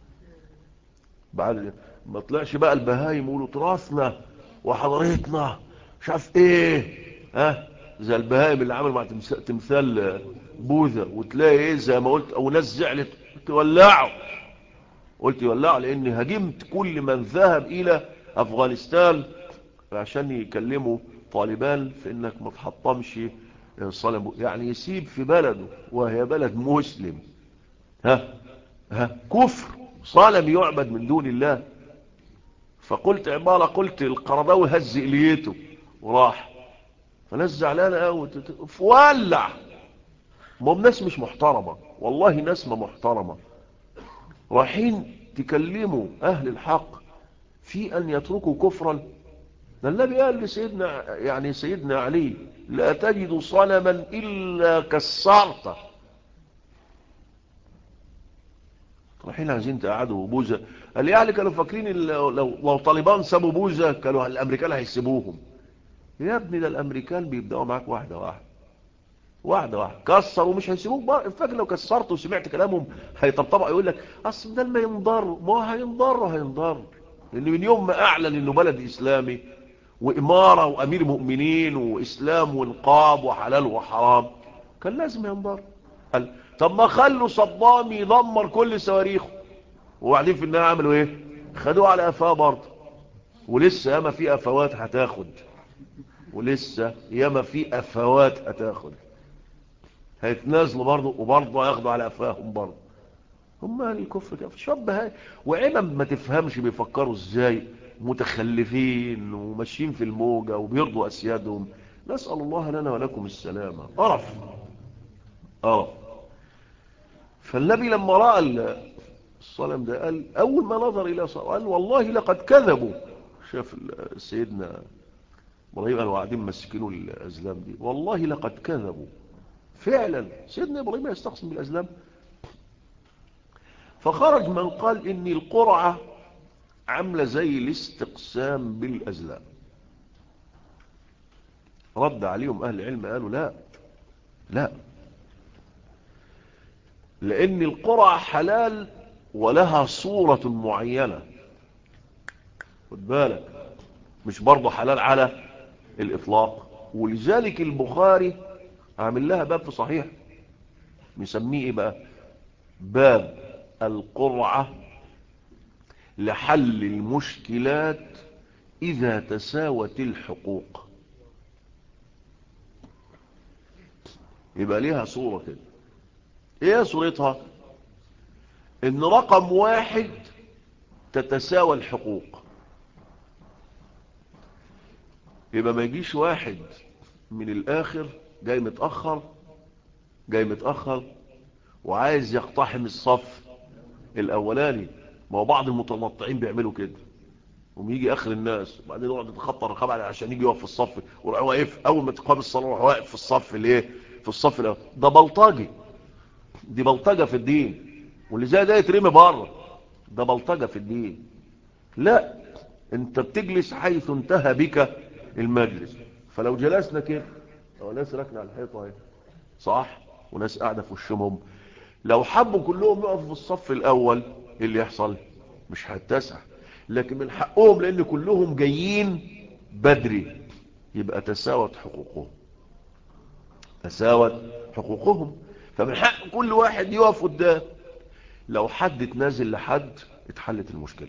بعد ما طلعش بقى البهايم يقولوا تراثنا وحضارتنا مش عارف ايه، زي البهايم اللي عمل مع تمثال بوذا، وتلاقي ايه زي ما قلت، او ناس زعلت تولعوا، قلت يولعوا لاني هاجمت كل من ذهب الى افغانستان عشان يكلموا طالبان في انك ما تحطمش صنم، يعني يسيب في بلده وهي بلد مسلم كفر صنم يعبد من دون الله. فقلت عبارة، قلت القرضاوي هز إليته وراح، فناس زعلانة قوي فولع. ما ناس مش محترمة، والله ناس ما محترمة، رايحين تكلموا أهل الحق في أن يتركوا كفرا. ده النبي قال لسيدنا يعني سيدنا علي لا تجد صنما إلا كسرته. رايحين عايزين تقعدوا بوزة، قال يعني كانوا فاكرين لو طالبان سابوا بوزة كانوا الأمريكان هيسيبوهم. يا ابني ده الأمريكان بيبدأوا معاك واحدة واحدة. واحدة واحدة. كسر ومش هيسيبوك بقى. فاكر لو كسرت وسمعت كلامهم هيطبطبوا يقول لك اصل ده ما ينضر. ما هينضر لان من يوم ما اعلن انه بلد اسلامي وامارة وامير مؤمنين واسلام ونقاب وحلال وحرام كان لازم ينضر. قال طب ما خلوا صدام يدمر كل صواريخه وبعدين في النهاية عملوا ايه؟ خدوه على قفاه برضه. ولسه ياما في افوات هتاخد. ولسه ياما في افوات هتاخد. هيتنازلوا برضه وبرضه هياخدوا على قفاهم برضه. هم الكفر كده شاب هاي. وعمم ما تفهمش بيفكروا ازاي. متخلفين وماشيين في الموجة وبيرضوا اسيادهم. نسأل الله لنا ولكم السلامة. قرف. فالنبي لما رأى الصنم ده قال اول ما نظر الى صنم قال والله لقد كذبوا. شاف سيدنا ابراهيم قالوا قاعدين مسكينوا الازلام دي والله لقد كذبوا. فعلا سيدنا ابراهيم يستقسم بالازلام. فخرج من قال ان القرعة عاملة زي الاستقسام بالازلام. رد عليهم اهل العلم قالوا لا لان القرعة حلال ولها صورة معينة. خد بالك مش برضه حلال على الاطلاق. ولذلك البخاري عامل لها باب في صحيح مسميه ايه بقى؟ باب القرعة لحل المشكلات اذا تساوت الحقوق. يبقى ليها صورة كده. ايه صورتها؟ ان رقم واحد تتساوى الحقوق. يبقى ما يجيش واحد من الاخر جاي متأخر وعايز يقتحم الصف الاولاني. ما هو بعض المتنطعين بيعملوا كده ويجي اخر الناس وبعدين يقعد يتخطى الرقابه عشان يجي يقف في الصف ويروح واقف اول ما تقام الصلاه يروح واقف في الصف الايه في الصف الاول. ده بلطجي. دي بلطجه في الدين. واللي زي ده يترمي بره. ده بلطجه في الدين. لا انت بتجلس حيث انتهى بك المجلس. فلو جلسنا كده او ناس راكنه على الحيطه اهي صح وناس قاعده في وشهم لو حبوا كلهم يقفوا في الصف الاول ايه اللي يحصل؟ مش هيتسع. لكن من حقهم لان كلهم جايين بدري يبقى تساوت حقوقهم. فمن حق كل واحد يقف قدام. لو حد اتنازل لحد اتحلت المشكلة.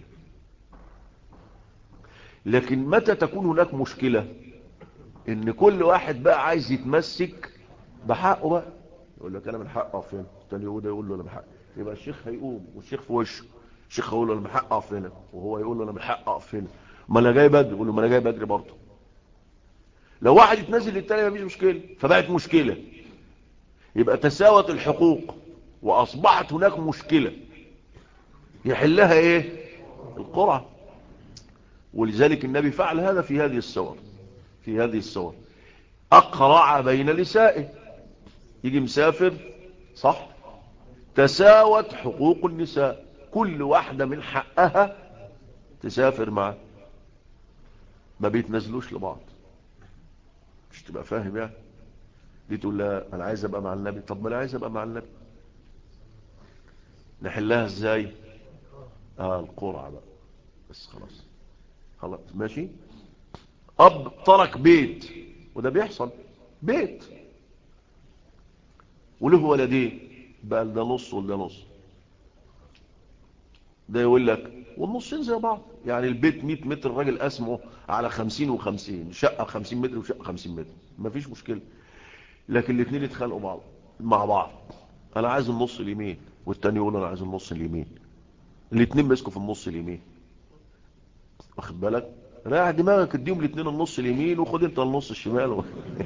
لكن متى تكون هناك مشكلة ان كل واحد بقى عايز يتمسك بحقه بقى يقول لك انا من حق اقف هنا التاني يقول له انا من حق. يبقى الشيخ هيقوم والشيخ في وشه. الشيخ هيقول له انا من حق اقف هنا وهو يقول له انا من حق اقف هنا. ما انا جاي بدري يقول له ما انا جاي بدري برضه. لو واحد يتنازل للتاني مفيش مشكلة فبقت مشكلة. يبقى تساوت الحقوق واصبحت هناك مشكلة يحلها ايه؟ القرعة. ولذلك النبي فعل هذا في هذه الصور اقرع بين نسائه. يجي مسافر صح تساوت حقوق النساء. كل واحدة من حقها تسافر معه. ما بيتنزلوش لبعض. مش تبقى فاهم يعني. دي تقول لها انا عايز ابقى مع النبي. طب ما انا عايز ابقى مع النبي. نحلها ازاي؟ القرعة بقى. بس خلاص ماشي. اب ترك بيت وده بيحصل بيت وله ولدين بقى ده نص وده نص. ده يقول لك والنصين زي بعض يعني البيت 100 متر الراجل قسمه على 50 و50 شقة 50 متر وشقة 50 متر مفيش مشكلة. لكن الاثنين يتخانقوا مع بعض. انا عايز النص اليمين والتاني يقول انا عايز النص اليمين. الاثنين مسكوا في النص اليمين. واخد بالك؟ رايح دماغك اديهم الاثنين النص اليمين وخد انت النص الشمال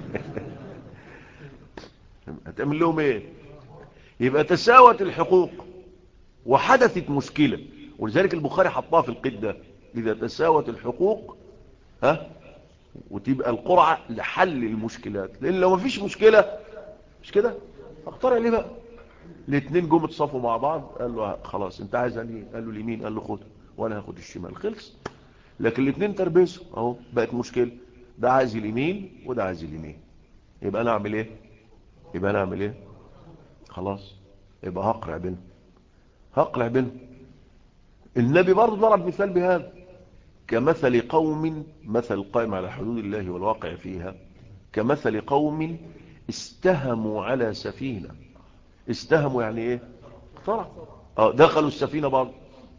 هتعمل لهم ايه؟ يبقى تساوت الحقوق وحدثت مشكلة. ولذلك البخاري حطها في القيد ده اذا تساوت الحقوق وتبقى القرعة لحل المشكلات. لان لو مفيش مشكلة مش كده اختار ليه بقى. الاثنين جم اتصافوا مع بعض قال له خلاص انت عايز انهي؟ قال له اليمين. قال له خد وانا هاخد الشمال. خلص. لكن الاثنين تربسوا اهو بقت مشكلة. ده عايز اليمين وده عايز اليمين. يبقى انا اعمل ايه؟ يبقى انا اعمل ايه؟ خلاص، يبقى هقرع بينهم. النبي برضه ضرب مثال بهذا، كمثل قوم، مثل قائم على حدود الله والواقع فيها، كمثل قوم استهموا على سفينة. استهموا يعني ايه؟ اخترع. دخلوا السفينة برضه،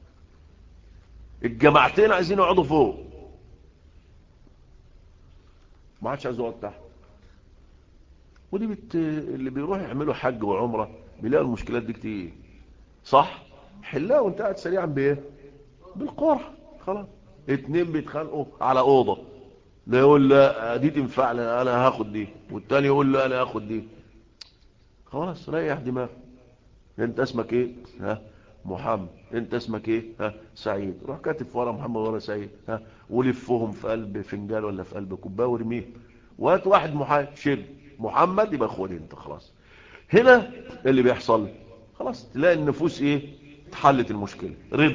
الجماعتين عايزين يقعدوا فوق، ما عادش عايز يقعد تحت. ودي اللي بيروح يعملوا حج وعمرة بيلاقوا المشكلات دي كتير، صح؟ حلها وانت قاعد سريعا بايه؟ بالقرعة. خلاص، اتنين بيتخانقوا على اوضة، ده يقول لا دي تنفع لي انا هاخد دي، والتاني يقول لا انا هاخد دي. خلاص ريح دماغك. انت اسمك ايه؟ ها، محمد. انت اسمك ايه؟ ها، سعيد. روح كاتب في ورا محمد ورا سعيد، ها، ولفهم في قلب فنجان ولا في قلب كوبايه وارميه، وهات واحد محايد شيل محمد، يبقى خد انت. خلاص، هنا اللي بيحصل خلاص تلاقي النفوس ايه؟ اتحلت المشكله،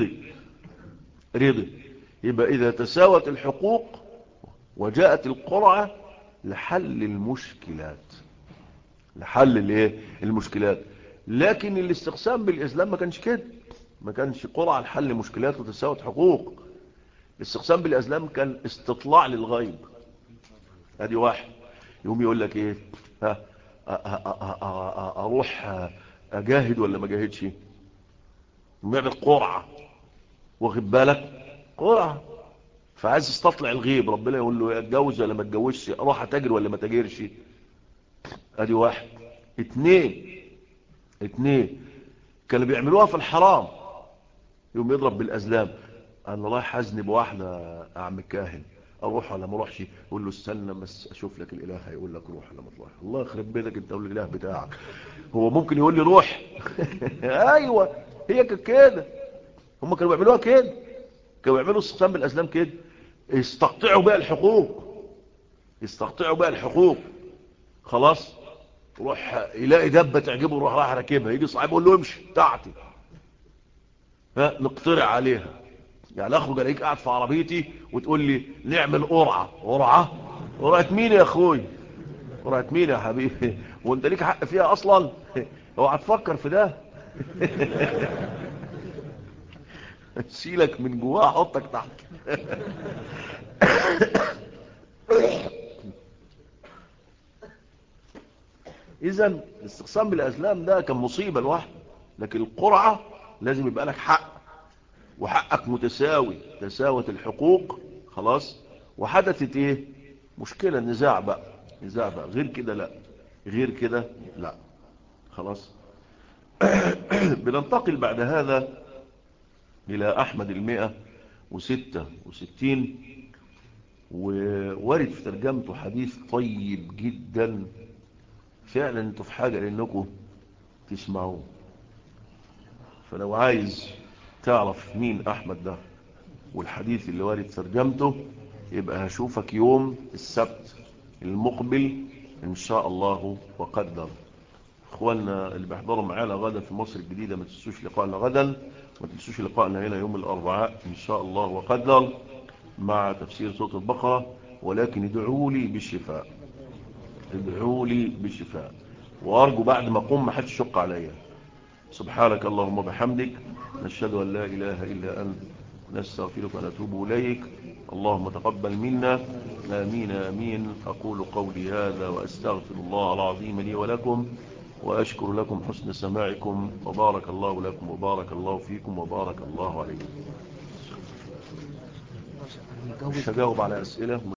رضي. يبقى اذا تساوت الحقوق وجاءت القرعه لحل المشكلات، لحل الايه؟ المشكلات. لكن الاستقسام بالاسلام ما كانش كده، ما كانش قرعه لحل مشكلات وتساوت حقوق. الاستقسام بالاسلام كان استطلاع للغيب. ادي واحد يقوم يقول لك ايه؟ ها، اروح اجاهد ولا ما اجاهدش؟ يعمل قرعه، واخد بالك؟ قرعه. فعايز يستطلع الغيب، ربنا يقول له اتجوز ولا ما اتجوزش، اروح اتاجر ولا ما اتاجرش. ادي واحد. اتنين كانوا بيعملوها في الحرام، يوم يضرب بالازلام. انا رايح اذنب واحده يا عم الكاهن، اروح ولا ما اروحش؟ يقول له استنى بس اشوف لك الاله هيقول لك روح ولا ما تروح. الله يخرب بيتك انت والاله بتاعك، هو ممكن يقول لي روح؟ ايوه، هي كانت كده. هم كانوا بيعملوها كده، كانوا بيعملوا استقسام بالازلام كده، يستقطعوا بقى الحقوق، يستقطعوا بقى الحقوق. خلاص، روح يلاقي دبه تعجبه، روح راح راكبها، يجي صاحبه يقول له امشي بتاعتي، ها، نقترع عليها. يعني اخرج الاقيك قاعد في عربيتي وتقول لي نعمل قرعه مين يا اخوي؟ قرعه مين يا حبيبي؟ وانت ليك حق فيها اصلا؟ اوعى تفكر في ده. شيلك من جواه احطك تحت. اذا الاستقسام بالازلام ده كان مصيبه لوحده، لكن القرعه لازم يبقى لك حق، وحقك متساوي، تساوت الحقوق. خلاص، وحدثت ايه؟ مشكله، نزاع بقى، نزاع بقى. غير كده لا، غير كده لا. خلاص. بننتقل بعد هذا إلى أحمد 166، ووارد في ترجمته حديث طيب جدا، فعلا انتوا في حاجة لأنكم تسمعوه. فلو عايز تعرف مين أحمد ده والحديث اللي وارد في ترجمته، يبقى هشوفك يوم السبت المقبل إن شاء الله وقدر. اخواننا اللي بيحضروا معانا غدا في مصر الجديدة، ما تنسوش لقاءنا غدا، ما تنسوش لقاءنا هنا يوم الأربعاء إن شاء الله وقدر مع تفسير سورة البقرة. ولكن ادعوا لي بالشفاء، ادعوا لي بالشفاء، وأرجو بعد ما أقوم ما حدش يشق عليا. سبحانك اللهم وبحمدك، نشهد أن لا إله إلا أنت، نستغفرك ونتوب إليك. اللهم تقبل منا، آمين آمين. أقول قولي هذا وأستغفر الله العظيم لي ولكم، وأشكر لكم حسن سماعكم، وبارك الله لكم وبارك الله فيكم وبارك الله عليكم. مش هجاوب على أسئلة.